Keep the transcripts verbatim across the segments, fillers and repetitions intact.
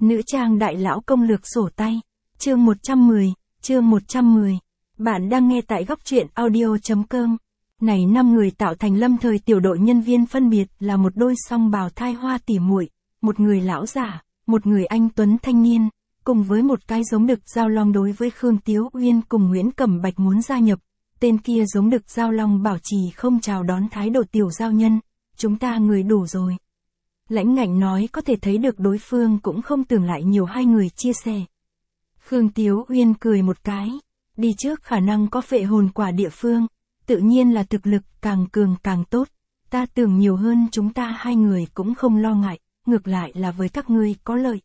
Nữ trang đại lão công lược sổ tay. Chương một trăm mười, chương một trăm mười. Bạn đang nghe tại góc truyện audio.com. Này năm người tạo thành lâm thời tiểu đội nhân viên phân biệt là một đôi song bào thai hoa tỉ muội, một người lão giả, một người anh tuấn thanh niên, cùng với một cái giống đực giao long. Đối với Khương Tiếu Uyên cùng Nguyễn Cẩm Bạch muốn gia nhập, tên kia giống đực giao long bảo trì không chào đón thái độ tiểu giao nhân, chúng ta người đủ rồi. Lãnh Ngạnh nói có thể thấy được đối phương cũng không tưởng lại nhiều hai người chia sẻ. Khương Tiếu Uyên cười một cái, đi trước khả năng có phệ hồn quả địa phương, tự nhiên là thực lực càng cường càng tốt, ta tưởng nhiều hơn chúng ta hai người cũng không lo ngại, ngược lại là với các ngươi có lợi.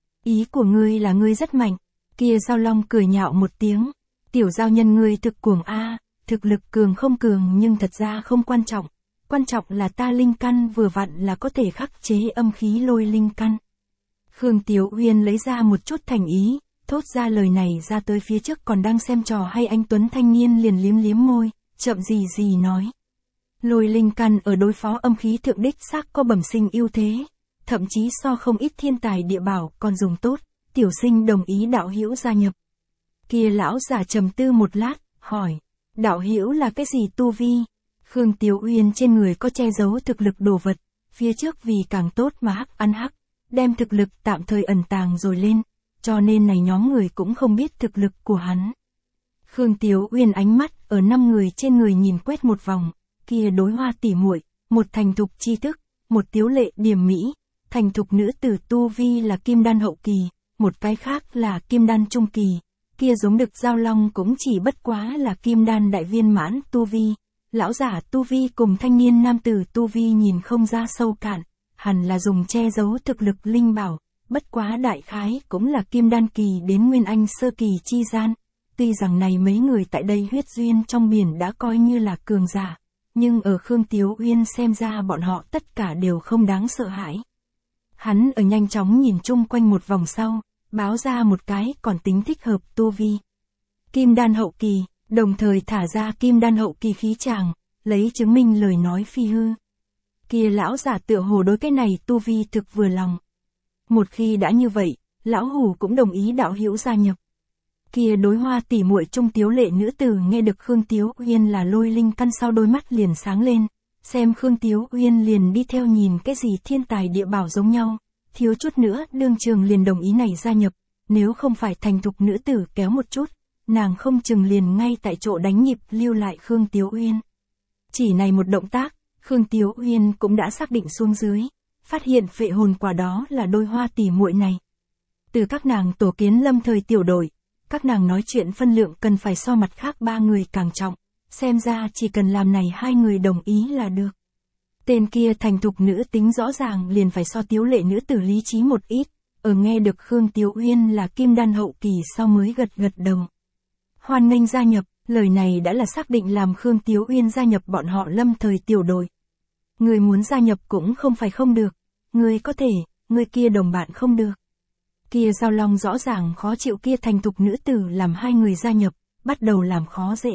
Ý của ngươi là ngươi rất mạnh, kia giao long cười nhạo một tiếng, tiểu giao nhân ngươi thực cuồng a, thực lực cường không cường nhưng thật ra không quan trọng. Quan trọng là ta linh căn vừa vặn là có thể khắc chế âm khí lôi linh căn. Khương Tiếu Uyên lấy ra một chút thành ý, thốt ra lời này ra tới phía trước còn đang xem trò hay anh tuấn thanh niên liền liếm liếm môi, chậm gì gì nói. Lôi linh căn ở đối phó âm khí thượng đích xác có bẩm sinh ưu thế, thậm chí so không ít thiên tài địa bảo còn dùng tốt, tiểu sinh đồng ý đạo hữu gia nhập. Kia lão giả trầm tư một lát, hỏi, đạo hữu là cái gì tu vi? Khương Tiếu Uyên trên người có che giấu thực lực đồ vật, phía trước vì càng tốt mà hắc ăn hắc, đem thực lực tạm thời ẩn tàng rồi lên, cho nên này nhóm người cũng không biết thực lực của hắn. Khương Tiếu Uyên ánh mắt ở năm người trên người nhìn quét một vòng, kia đối hoa tỉ muội, một thành thục tri thức, một tiếu lệ điềm mỹ, thành thục nữ tử tu vi là kim đan hậu kỳ, một cái khác là kim đan trung kỳ, kia giống đực giao long cũng chỉ bất quá là kim đan đại viên mãn tu vi. Lão giả tu vi cùng thanh niên nam tử tu vi nhìn không ra sâu cạn, hẳn là dùng che giấu thực lực linh bảo, bất quá đại khái cũng là kim đan kỳ đến nguyên anh sơ kỳ chi gian. Tuy rằng này mấy người tại đây huyết duyên trong biển đã coi như là cường giả, nhưng ở Khương Tiếu Uyên xem ra bọn họ tất cả đều không đáng sợ hãi. Hắn ở nhanh chóng nhìn chung quanh một vòng sau, báo ra một cái còn tính thích hợp tu vi. Kim đan hậu kỳ. Đồng thời thả ra kim đan hậu kỳ khí tràng, lấy chứng minh lời nói phi hư. Kia lão giả tựa hồ đối cái này tu vi thực vừa lòng. Một khi đã như vậy, lão hủ cũng đồng ý đạo hữu gia nhập. Kia đối hoa tỉ muội trung tiếu lệ nữ tử nghe được Khương Tiếu Uyên là lôi linh căn sau đôi mắt liền sáng lên, xem Khương Tiếu Uyên liền đi theo nhìn cái gì thiên tài địa bảo giống nhau, thiếu chút nữa đương trường liền đồng ý này gia nhập, nếu không phải thành thục nữ tử kéo một chút. Nàng không chừng liền ngay tại chỗ đánh nhịp lưu lại Khương Tiếu Uyên. Chỉ này một động tác, Khương Tiếu Uyên cũng đã xác định xuống dưới, phát hiện phệ hồn quả đó là đôi hoa tỉ muội này. Từ các nàng tổ kiến lâm thời tiểu đội, các nàng nói chuyện phân lượng cần phải so mặt khác ba người càng trọng, xem ra chỉ cần làm này hai người đồng ý là được. Tên kia thành thục nữ tính rõ ràng liền phải so tiếu lệ nữ tử lý trí một ít, ở nghe được Khương Tiếu Uyên là kim đan hậu kỳ sau mới gật gật đầu. Hoan nghênh gia nhập, lời này đã là xác định làm Khương Tiếu Uyên gia nhập bọn họ lâm thời tiểu đội. Người muốn gia nhập cũng không phải không được, người có thể, người kia đồng bạn không được. Kia giao long rõ ràng khó chịu kia thành thục nữ tử làm hai người gia nhập, bắt đầu làm khó dễ.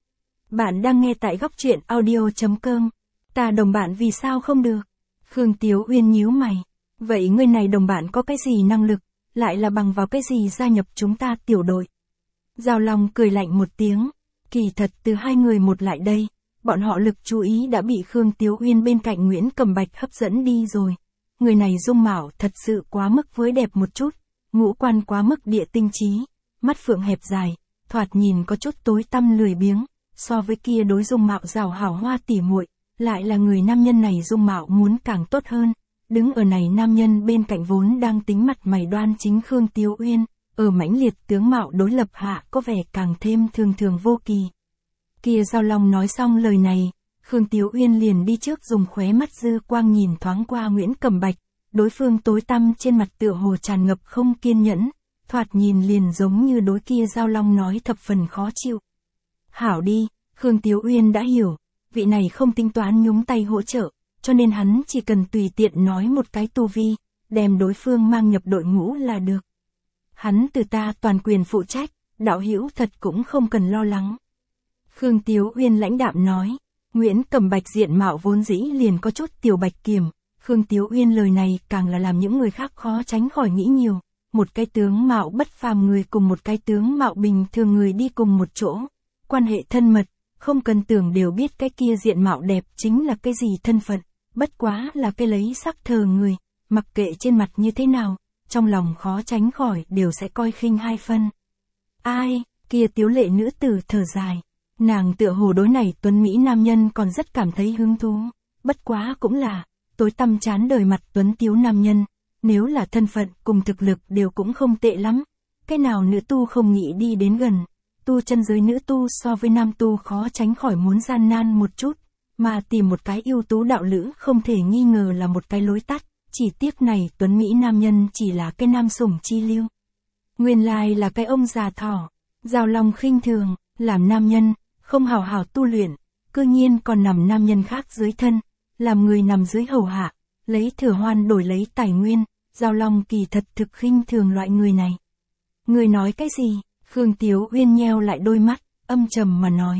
Bạn đang nghe tại góc truyện audio.com, ta đồng bạn vì sao không được? Khương Tiếu Uyên nhíu mày, vậy người này đồng bạn có cái gì năng lực, lại là bằng vào cái gì gia nhập chúng ta tiểu đội? Giao Long cười lạnh một tiếng, kỳ thật từ hai người một lại đây, bọn họ lực chú ý đã bị Khương Tiếu Uyên bên cạnh Nguyễn Cẩm Bạch hấp dẫn đi rồi. Người này dung mạo thật sự quá mức với đẹp một chút, ngũ quan quá mức địa tinh trí, mắt phượng hẹp dài, thoạt nhìn có chút tối tăm lười biếng, so với kia đối dung mạo rào hảo hoa tỉ muội, lại là người nam nhân này dung mạo muốn càng tốt hơn. Đứng ở này nam nhân bên cạnh vốn đang tính mặt mày đoan chính Khương Tiếu Uyên. Ở mãnh liệt tướng mạo đối lập hạ có vẻ càng thêm thường thường vô kỳ. Kia giao long nói xong lời này, Khương Tiếu Uyên liền đi trước dùng khóe mắt dư quang nhìn thoáng qua Nguyễn Cẩm Bạch, đối phương tối tăm trên mặt tựa hồ tràn ngập không kiên nhẫn, thoạt nhìn liền giống như đối kia giao long nói thập phần khó chịu. Hảo đi, Khương Tiếu Uyên đã hiểu, vị này không tính toán nhúng tay hỗ trợ, cho nên hắn chỉ cần tùy tiện nói một cái tu vi, đem đối phương mang nhập đội ngũ là được. Hắn từ ta toàn quyền phụ trách, đạo hữu thật cũng không cần lo lắng. Khương Tiếu Uyên lãnh đạm nói, Nguyễn Cẩm Bạch diện mạo vốn dĩ liền có chút tiểu bạch kiểm, Khương Tiếu Uyên lời này càng là làm những người khác khó tránh khỏi nghĩ nhiều, một cái tướng mạo bất phàm người cùng một cái tướng mạo bình thường người đi cùng một chỗ, quan hệ thân mật, không cần tưởng đều biết cái kia diện mạo đẹp chính là cái gì thân phận, bất quá là cái lấy sắc thờ người, mặc kệ trên mặt như thế nào, trong lòng khó tránh khỏi đều sẽ coi khinh hai phân. Ai, kia tiếu lệ nữ tử thở dài, nàng tựa hồ đối này tuấn Mỹ nam nhân còn rất cảm thấy hứng thú, bất quá cũng là, tối tăm chán đời mặt tuấn tiếu nam nhân, nếu là thân phận cùng thực lực đều cũng không tệ lắm, cái nào nữ tu không nghĩ đi đến gần, tu chân giới nữ tu so với nam tu khó tránh khỏi muốn gian nan một chút, mà tìm một cái ưu tú đạo lữ không thể nghi ngờ là một cái lối tắt, chỉ tiếc này tuấn Mỹ nam nhân chỉ là cái nam sủng chi lưu. Nguyên lai là cái ông già thỏ, giàu lòng khinh thường, làm nam nhân, không hào hào tu luyện, cư nhiên còn nằm nam nhân khác dưới thân, làm người nằm dưới hầu hạ, lấy thừa hoan đổi lấy tài nguyên, giàu lòng kỳ thật thực khinh thường loại người này. Người nói cái gì? Khương Tiếu Uyên nheo lại đôi mắt, âm trầm mà nói.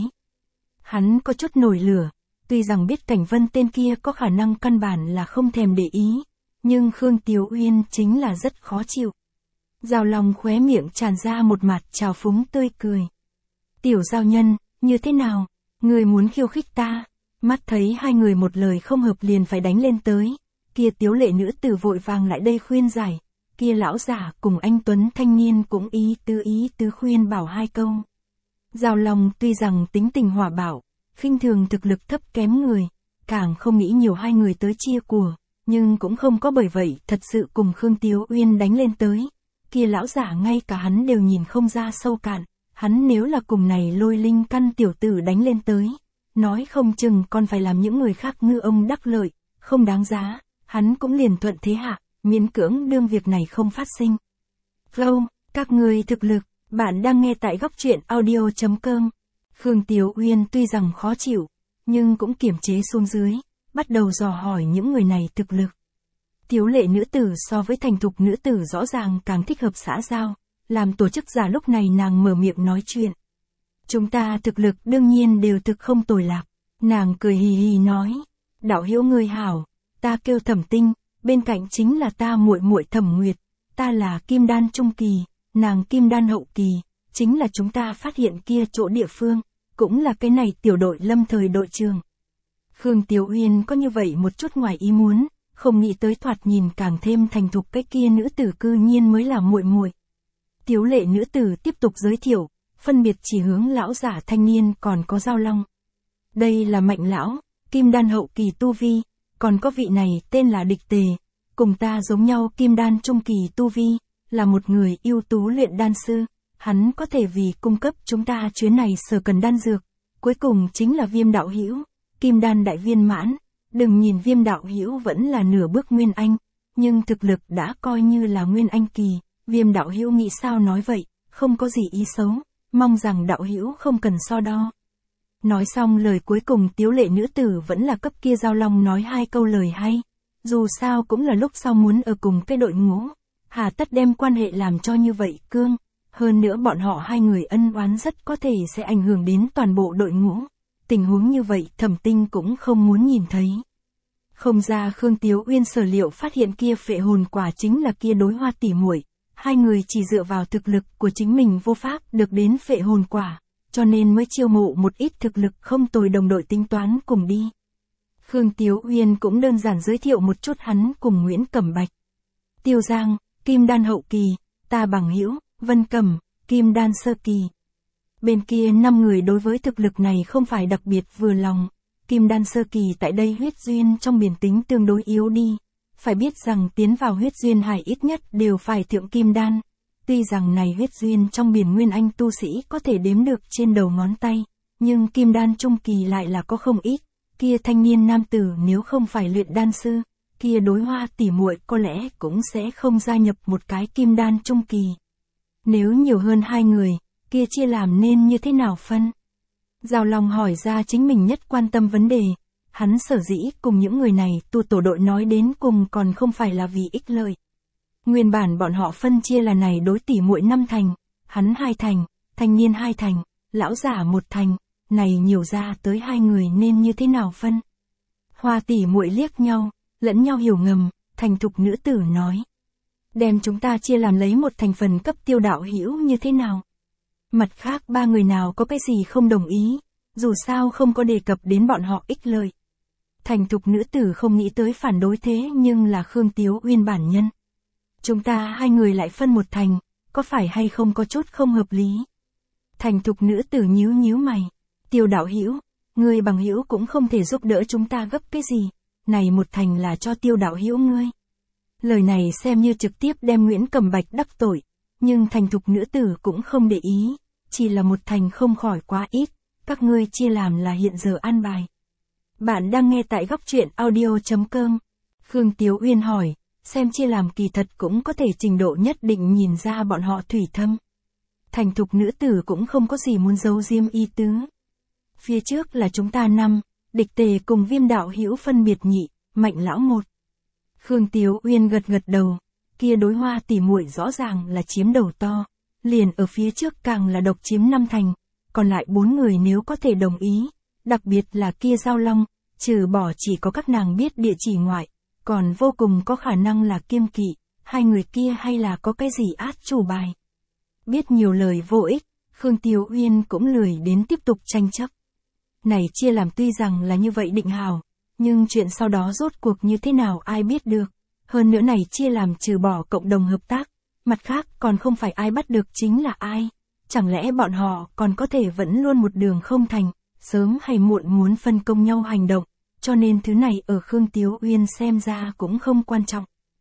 Hắn có chút nổi lửa, tuy rằng biết Cảnh Vân tên kia có khả năng căn bản là không thèm để ý, nhưng Khương Tiếu Uyên chính là rất khó chịu. Giàu lòng khóe miệng tràn ra một mặt trào phúng tươi cười. Tiểu giao nhân, như thế nào? Người muốn khiêu khích ta? Mắt thấy hai người một lời không hợp liền phải đánh lên tới, kia tiếu lệ nữ tử vội vàng lại đây khuyên giải, kia lão giả cùng anh Tuấn thanh niên cũng ý tứ ý tứ khuyên bảo hai câu. Giàu lòng tuy rằng tính tình hỏa bạo, khinh thường thực lực thấp kém người, càng không nghĩ nhiều hai người tới chia của, nhưng cũng không có bởi vậy thật sự cùng Khương Tiếu Uyên đánh lên tới. Kia lão giả ngay cả hắn đều nhìn không ra sâu cạn, hắn nếu là cùng này lôi linh căn tiểu tử đánh lên tới, nói không chừng còn phải làm những người khác ngư ông đắc lợi, không đáng giá, hắn cũng liền thuận thế hạ, miễn cưỡng đương việc này không phát sinh. Flow, các người thực lực, bạn đang nghe tại góc truyện audio chấm com. Khương Tiếu Uyên tuy rằng khó chịu, nhưng cũng kiềm chế xuống dưới, bắt đầu dò hỏi những người này thực lực. Tiếu lệ nữ tử so với thành thục nữ tử rõ ràng càng thích hợp xã giao, làm tổ chức giả lúc này nàng mở miệng nói chuyện. Chúng ta thực lực đương nhiên đều thực không tồi lạc, nàng cười hì hì nói, đạo hữu người hảo, ta kêu Thẩm Tinh, bên cạnh chính là ta muội muội Thẩm Nguyệt, ta là kim đan trung kỳ, nàng kim đan hậu kỳ, chính là chúng ta phát hiện kia chỗ địa phương, cũng là cái này tiểu đội lâm thời đội trưởng. Khương Tiếu Uyên có như vậy một chút ngoài ý muốn, không nghĩ tới thoạt nhìn càng thêm thành thục cái kia nữ tử cư nhiên mới là muội muội. Tiếu lệ nữ tử tiếp tục giới thiệu, phân biệt chỉ hướng lão giả thanh niên còn có Giao Long. Đây là Mạnh lão, kim đan hậu kỳ tu vi, còn có vị này tên là Địch Tề, cùng ta giống nhau kim đan trung kỳ tu vi, là một người ưu tú luyện đan sư, hắn có thể vì cung cấp chúng ta chuyến này sở cần đan dược. Cuối cùng chính là Viêm đạo hữu, kim đan đại viên mãn, đừng nhìn Viêm đạo hữu vẫn là nửa bước nguyên anh, nhưng thực lực đã coi như là nguyên anh kỳ. Viêm đạo hữu nghĩ sao nói vậy, không có gì ý xấu, mong rằng đạo hữu không cần so đo. Nói xong lời cuối cùng tiếu lệ nữ tử vẫn là cấp kia Giao Long nói hai câu lời hay, dù sao cũng là lúc sau muốn ở cùng cái đội ngũ, hà tất đem quan hệ làm cho như vậy cương, hơn nữa bọn họ hai người ân oán rất có thể sẽ ảnh hưởng đến toàn bộ đội ngũ, tình huống như vậy Thẩm Tinh cũng không muốn nhìn thấy. Không ra Khương Tiếu Uyên sở liệu phát hiện kia phệ hồn quả chính là kia đối hoa tỉ muội. Hai người chỉ dựa vào thực lực của chính mình vô pháp được đến phệ hồn quả, cho nên mới chiêu mộ một ít thực lực không tồi đồng đội tính toán cùng đi. Khương Tiếu Uyên cũng đơn giản giới thiệu một chút hắn cùng Nguyễn Cẩm Bạch. Tiêu Giang, kim đan hậu kỳ, ta bằng hữu, Vân Cẩm, kim đan sơ kỳ. Bên kia năm người đối với thực lực này không phải đặc biệt vừa lòng, kim đan sơ kỳ tại đây huyết duyên trong biển tính tương đối yếu đi. Phải biết rằng tiến vào huyết duyên hải ít nhất đều phải thượng kim đan. Tuy rằng này huyết duyên trong biển nguyên anh tu sĩ có thể đếm được trên đầu ngón tay, nhưng kim đan trung kỳ lại là có không ít. Kia thanh niên nam tử nếu không phải luyện đan sư, kia đối hoa tỉ muội có lẽ cũng sẽ không gia nhập một cái kim đan trung kỳ. Nếu nhiều hơn hai người, kia chia làm nên như thế nào phân? Giao Long hỏi ra chính mình nhất quan tâm vấn đề. Hắn sở dĩ cùng những người này tu tổ đội nói đến cùng còn không phải là vì ích lợi. Nguyên bản bọn họ phân chia là này đối tỷ muội năm thành, hắn hai thành, thanh niên hai thành, lão giả một thành, này nhiều ra tới hai người nên như thế nào phân? Hoa tỷ muội liếc nhau, lẫn nhau hiểu ngầm, thành thục nữ tử nói. đem chúng ta chia làm lấy một thành phần cấp Tiêu đạo hữu như thế nào. Mặt khác ba người nào có cái gì không đồng ý, dù sao không có đề cập đến bọn họ ích lợi. Thành thục nữ tử không nghĩ tới phản đối thế nhưng là Khương Tiếu Uyên bản nhân. Chúng ta hai người lại phân một thành, có phải hay không có chút không hợp lý. Thành thục nữ tử nhíu nhíu mày. Tiêu đạo hữu, ngươi bằng hữu cũng không thể giúp đỡ chúng ta gấp cái gì, này một thành là cho Tiêu đạo hữu ngươi. Lời này xem như trực tiếp đem Nguyễn Cẩm Bạch đắc tội, nhưng thành thục nữ tử cũng không để ý, chỉ là một thành không khỏi quá ít, các ngươi chia làm là hiện giờ an bài. Bạn đang nghe tại góc truyện audio chấm com. Khương Tiếu Uyên hỏi, xem chia làm kỳ thật cũng có thể trình độ nhất định nhìn ra bọn họ thủy thâm. Thành thục nữ tử cũng không có gì muốn giấu diêm ý tứ. Phía trước là chúng ta năm, địch tề cùng Viêm đạo hữu phân biệt nhị, Mạnh lão một. Khương Tiếu Uyên gật gật đầu, kia đối Hoa tỷ muội rõ ràng là chiếm đầu to, liền ở phía trước càng là độc chiếm năm thành, còn lại bốn người nếu có thể đồng ý, đặc biệt là kia Giao Long, trừ bỏ chỉ có các nàng biết địa chỉ ngoại, còn vô cùng có khả năng là kiêng kỵ, hai người kia hay là có cái gì át chủ bài. Biết nhiều lời vô ích, Khương Tiếu Uyên cũng lười đến tiếp tục tranh chấp. Này chia làm tuy rằng là như vậy định hào, nhưng chuyện sau đó rốt cuộc như thế nào ai biết được. Hơn nữa này chia làm trừ bỏ cộng đồng hợp tác, mặt khác còn không phải ai bắt được chính là ai. Chẳng lẽ bọn họ còn có thể vẫn luôn một đường không thành, sớm hay muộn muốn phân công nhau hành động, cho nên thứ này ở Khương Tiếu Uyên xem ra cũng không quan trọng.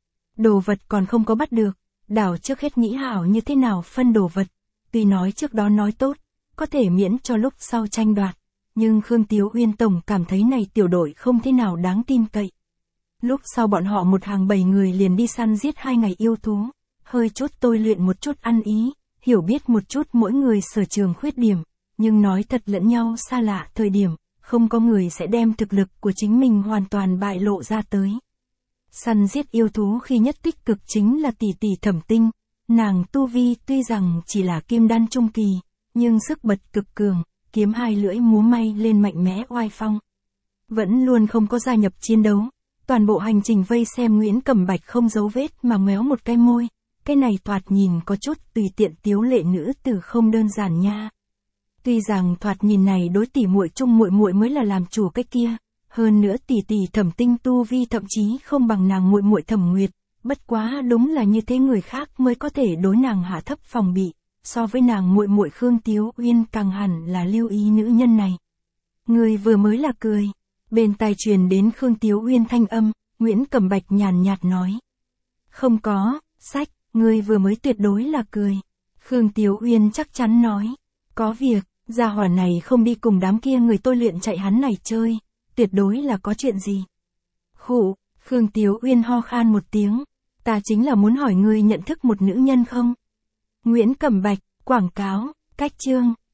Đồ vật còn không có bắt được, đảo trước hết nghĩ hảo như thế nào phân đồ vật, tuy nói trước đó nói tốt, có thể miễn cho lúc sau tranh đoạt, nhưng Khương Tiếu Uyên tổng cảm thấy này tiểu đội không thế nào đáng tin cậy. Lúc sau bọn họ một hàng bảy người liền đi săn giết hai ngày yêu thú, hơi chút tôi luyện một chút ăn ý, hiểu biết một chút mỗi người sở trường khuyết điểm, nhưng nói thật lẫn nhau xa lạ thời điểm, không có người sẽ đem thực lực của chính mình hoàn toàn bại lộ ra tới. Săn giết yêu thú khi nhất tích cực chính là tỷ tỷ Thẩm Tinh, nàng tu vi tuy rằng chỉ là kim đan trung kỳ, nhưng sức bật cực cường, kiếm hai lưỡi múa may lên mạnh mẽ oai phong. Vẫn luôn không có gia nhập chiến đấu, toàn bộ hành trình vây xem Nguyễn Cẩm Bạch không giấu vết mà méo một cái môi, cái này thoạt nhìn có chút tùy tiện tiếu lệ nữ tử không đơn giản nha. Tuy rằng thoạt nhìn này đối tỷ muội chung muội muội mới là làm chủ cái kia, hơn nữa tỷ tỷ Thẩm Tinh tu vi thậm chí không bằng nàng muội muội Thẩm Nguyệt, bất quá đúng là như thế người khác mới có thể đối nàng hạ thấp phòng bị, so với nàng muội muội Khương Tiếu Uyên càng hẳn là lưu ý nữ nhân này. Người vừa mới là cười, bên tai truyền đến Khương Tiếu Uyên thanh âm, Nguyễn Cẩm Bạch nhàn nhạt nói. Không có, sách, người vừa mới tuyệt đối là cười. Khương Tiếu Uyên chắc chắn nói, có việc, gia hỏa này không đi cùng đám kia người tôi luyện chạy hắn này chơi, tuyệt đối là có chuyện gì. Khụ, Khương Tiếu Uyên ho khan một tiếng, ta chính là muốn hỏi ngươi nhận thức một nữ nhân không? Nguyễn Cẩm Bạch, quảng cáo, cách chương.